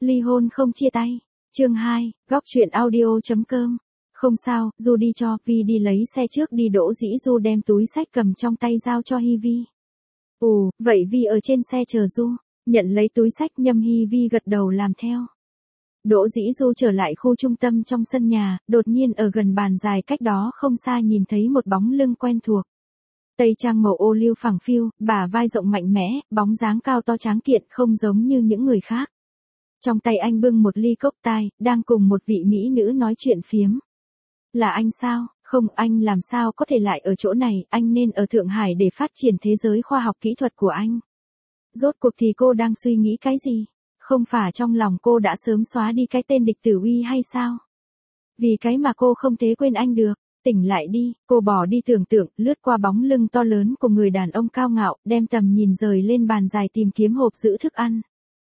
Ly hôn không chia tay. Chương 2, góc truyện audio.com. Không sao, Du đi cho, Vi đi lấy xe trước đi. Đỗ Dĩ Du đem túi xách cầm trong tay giao cho Hi Vi. Vậy Vi ở trên xe chờ Du. Nhận lấy túi xách, Nhâm Hi Vi gật đầu làm theo. Đỗ Dĩ Du trở lại khu trung tâm trong sân nhà, đột nhiên ở gần bàn dài cách đó không xa nhìn thấy một bóng lưng quen thuộc. Tây trang màu ô liu phẳng phiu, bả vai rộng mạnh mẽ, bóng dáng cao to tráng kiện không giống như những người khác. Trong tay anh bưng một ly cốc tai, đang cùng một vị mỹ nữ nói chuyện phiếm. Là anh sao? Không, anh làm sao có thể lại ở chỗ này, anh nên ở Thượng Hải để phát triển thế giới khoa học kỹ thuật của anh. Rốt cuộc thì cô đang suy nghĩ cái gì? Không phải trong lòng cô đã sớm xóa đi cái tên Địch Tử Uy hay sao? Vì cái mà cô không thể quên anh được. Tỉnh lại đi, cô bỏ đi tưởng tượng, lướt qua bóng lưng to lớn của người đàn ông cao ngạo, đem tầm nhìn rời lên bàn dài tìm kiếm hộp giữ thức ăn.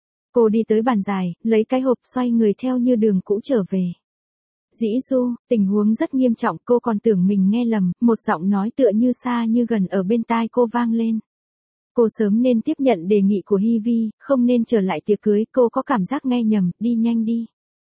Cô đi tới bàn dài, lấy cái hộp xoay người theo như đường cũ trở về. Dĩ Du, tình huống rất nghiêm trọng, cô còn tưởng mình nghe lầm, một giọng nói tựa như xa như gần ở bên tai cô vang lên. Cô sớm nên tiếp nhận đề nghị của Hi Vi, không nên trở lại tiệc cưới, cô có cảm giác nghe nhầm, đi nhanh đi.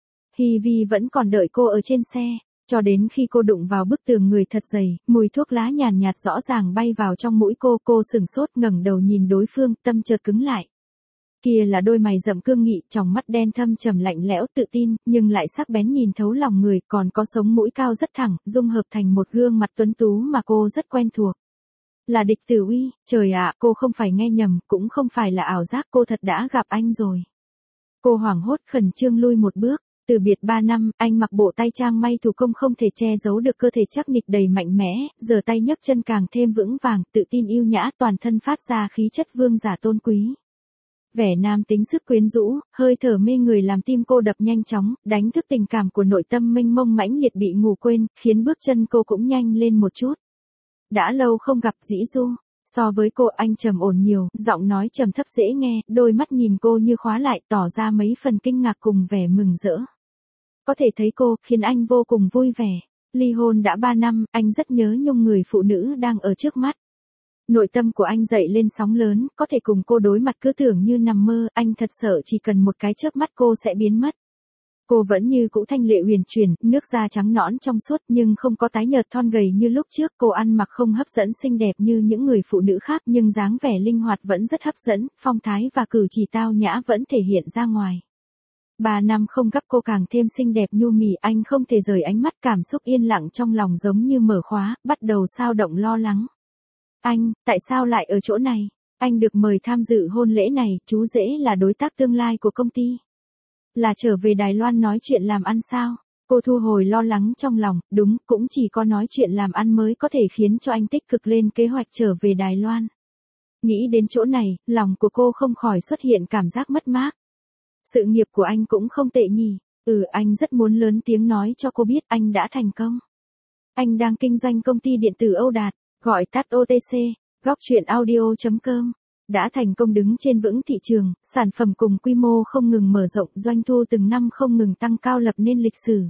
Hi Vi vẫn còn đợi cô ở trên xe, cho đến khi cô đụng vào bức tường người thật dày, mùi thuốc lá nhàn nhạt rõ ràng bay vào trong mũi cô sửng sốt ngẩng đầu nhìn đối phương, tâm chợt cứng lại. Kia là đôi mày rậm cương nghị, tròng mắt đen thâm trầm lạnh lẽo tự tin, nhưng lại sắc bén nhìn thấu lòng người, còn có sống mũi cao rất thẳng, dung hợp thành một gương mặt tuấn tú mà cô rất quen thuộc. Là Địch Tử Uy, trời ạ, cô không phải nghe nhầm, cũng không phải là ảo giác, cô thật đã gặp anh rồi. Cô hoảng hốt khẩn trương lui một bước, từ biệt 3 năm, anh mặc bộ tay trang may thủ công không thể che giấu được cơ thể chắc nịch đầy mạnh mẽ, giờ tay nhấc chân càng thêm vững vàng, tự tin yêu nhã, toàn thân phát ra khí chất vương giả tôn quý. Vẻ nam tính sức quyến rũ, hơi thở mê người làm tim cô đập nhanh chóng, đánh thức tình cảm của nội tâm mênh mông mãnh liệt bị ngủ quên, khiến bước chân cô cũng nhanh lên một chút. Đã lâu không gặp Dĩ Du, so với cô anh trầm ổn nhiều, giọng nói trầm thấp dễ nghe, đôi mắt nhìn cô như khóa lại tỏ ra mấy phần kinh ngạc cùng vẻ mừng rỡ. Có thể thấy cô, khiến anh vô cùng vui vẻ. Ly hôn đã 3 năm, anh rất nhớ nhung người phụ nữ đang ở trước mắt. Nội tâm của anh dậy lên sóng lớn, có thể cùng cô đối mặt cứ tưởng như nằm mơ, anh thật sợ chỉ cần một cái chớp mắt cô sẽ biến mất. Cô vẫn như cũ thanh lệ huyền chuyển, nước da trắng nõn trong suốt nhưng không có tái nhợt thon gầy như lúc trước. Cô ăn mặc không hấp dẫn xinh đẹp như những người phụ nữ khác nhưng dáng vẻ linh hoạt vẫn rất hấp dẫn, phong thái và cử chỉ tao nhã vẫn thể hiện ra ngoài. 3 năm không gặp cô càng thêm xinh đẹp nhu mì, anh không thể rời ánh mắt, cảm xúc yên lặng trong lòng giống như mở khóa, bắt đầu xao động lo lắng. Anh, tại sao lại ở chỗ này? Anh được mời tham dự hôn lễ này, chú rể là đối tác tương lai của công ty. Là trở về Đài Loan nói chuyện làm ăn sao? Cô thu hồi lo lắng trong lòng, đúng, cũng chỉ có nói chuyện làm ăn mới có thể khiến cho anh tích cực lên kế hoạch trở về Đài Loan. Nghĩ đến chỗ này, lòng của cô không khỏi xuất hiện cảm giác mất mát. Sự nghiệp của anh cũng không tệ nhỉ. Anh rất muốn lớn tiếng nói cho cô biết anh đã thành công. Anh đang kinh doanh công ty điện tử Âu Đạt, gọi tắt OTC, góc truyện audio.com. Đã thành công đứng trên vững thị trường, sản phẩm cùng quy mô không ngừng mở rộng, doanh thu từng năm không ngừng tăng cao lập nên lịch sử.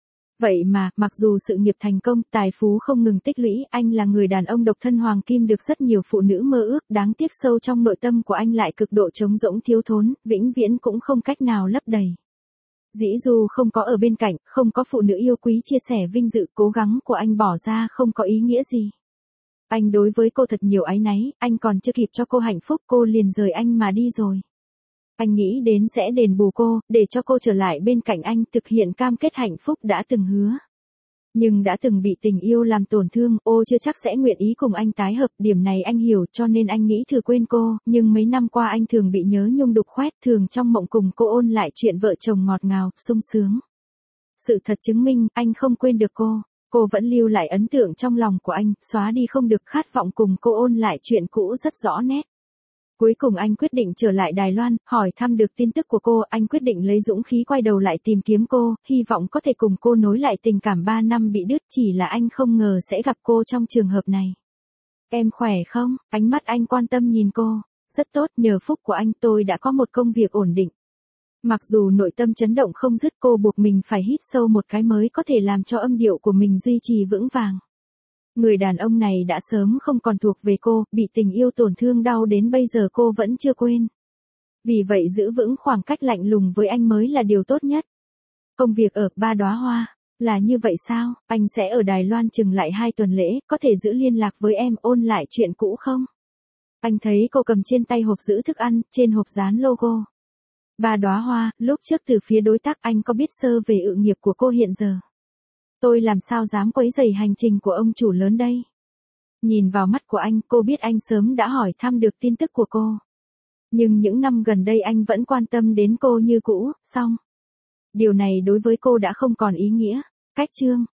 Vậy mà, mặc dù sự nghiệp thành công, tài phú không ngừng tích lũy, anh là người đàn ông độc thân hoàng kim được rất nhiều phụ nữ mơ ước, đáng tiếc sâu trong nội tâm của anh lại cực độ trống rỗng thiếu thốn, vĩnh viễn cũng không cách nào lấp đầy. Dĩ Du không có ở bên cạnh, không có phụ nữ yêu quý chia sẻ vinh dự, cố gắng của anh bỏ ra không có ý nghĩa gì. Anh đối với cô thật nhiều áy náy, anh còn chưa kịp cho cô hạnh phúc cô liền rời anh mà đi rồi. Anh nghĩ đến sẽ đền bù cô, để cho cô trở lại bên cạnh anh, thực hiện cam kết hạnh phúc đã từng hứa. Nhưng đã từng bị tình yêu làm tổn thương, chưa chắc sẽ nguyện ý cùng anh tái hợp, điểm này anh hiểu cho nên anh nghĩ thử quên cô, nhưng mấy năm qua anh thường bị nhớ nhung đục khoét, thường trong mộng cùng cô ôn lại chuyện vợ chồng ngọt ngào, sung sướng. Sự thật chứng minh, anh không quên được cô vẫn lưu lại ấn tượng trong lòng của anh, xóa đi không được, khát vọng cùng cô ôn lại chuyện cũ rất rõ nét. Cuối cùng anh quyết định trở lại Đài Loan, hỏi thăm được tin tức của cô, anh quyết định lấy dũng khí quay đầu lại tìm kiếm cô, hy vọng có thể cùng cô nối lại tình cảm 3 năm bị đứt, chỉ là anh không ngờ sẽ gặp cô trong trường hợp này. Em khỏe không? Ánh mắt anh quan tâm nhìn cô. Rất tốt, nhờ phúc của anh tôi đã có một công việc ổn định. Mặc dù nội tâm chấn động không dứt, cô buộc mình phải hít sâu một cái mới có thể làm cho âm điệu của mình duy trì vững vàng. Người đàn ông này đã sớm không còn thuộc về cô, bị tình yêu tổn thương đau đến bây giờ cô vẫn chưa quên. Vì vậy giữ vững khoảng cách lạnh lùng với anh mới là điều tốt nhất. Công việc ở Ba Đóa Hoa. Là như vậy sao, anh sẽ ở Đài Loan chừng lại 2 tuần lễ, có thể giữ liên lạc với em ôn lại chuyện cũ không? Anh thấy cô cầm trên tay hộp giữ thức ăn, trên hộp dán logo. Ba Đóa Hoa, lúc trước từ phía đối tác anh có biết sơ về sự nghiệp của cô hiện giờ. Tôi làm sao dám quấy rầy hành trình của ông chủ lớn đây? Nhìn vào mắt của anh, cô biết anh sớm đã hỏi thăm được tin tức của cô. Nhưng những năm gần đây anh vẫn quan tâm đến cô như cũ, song điều này đối với cô đã không còn ý nghĩa. Cách chương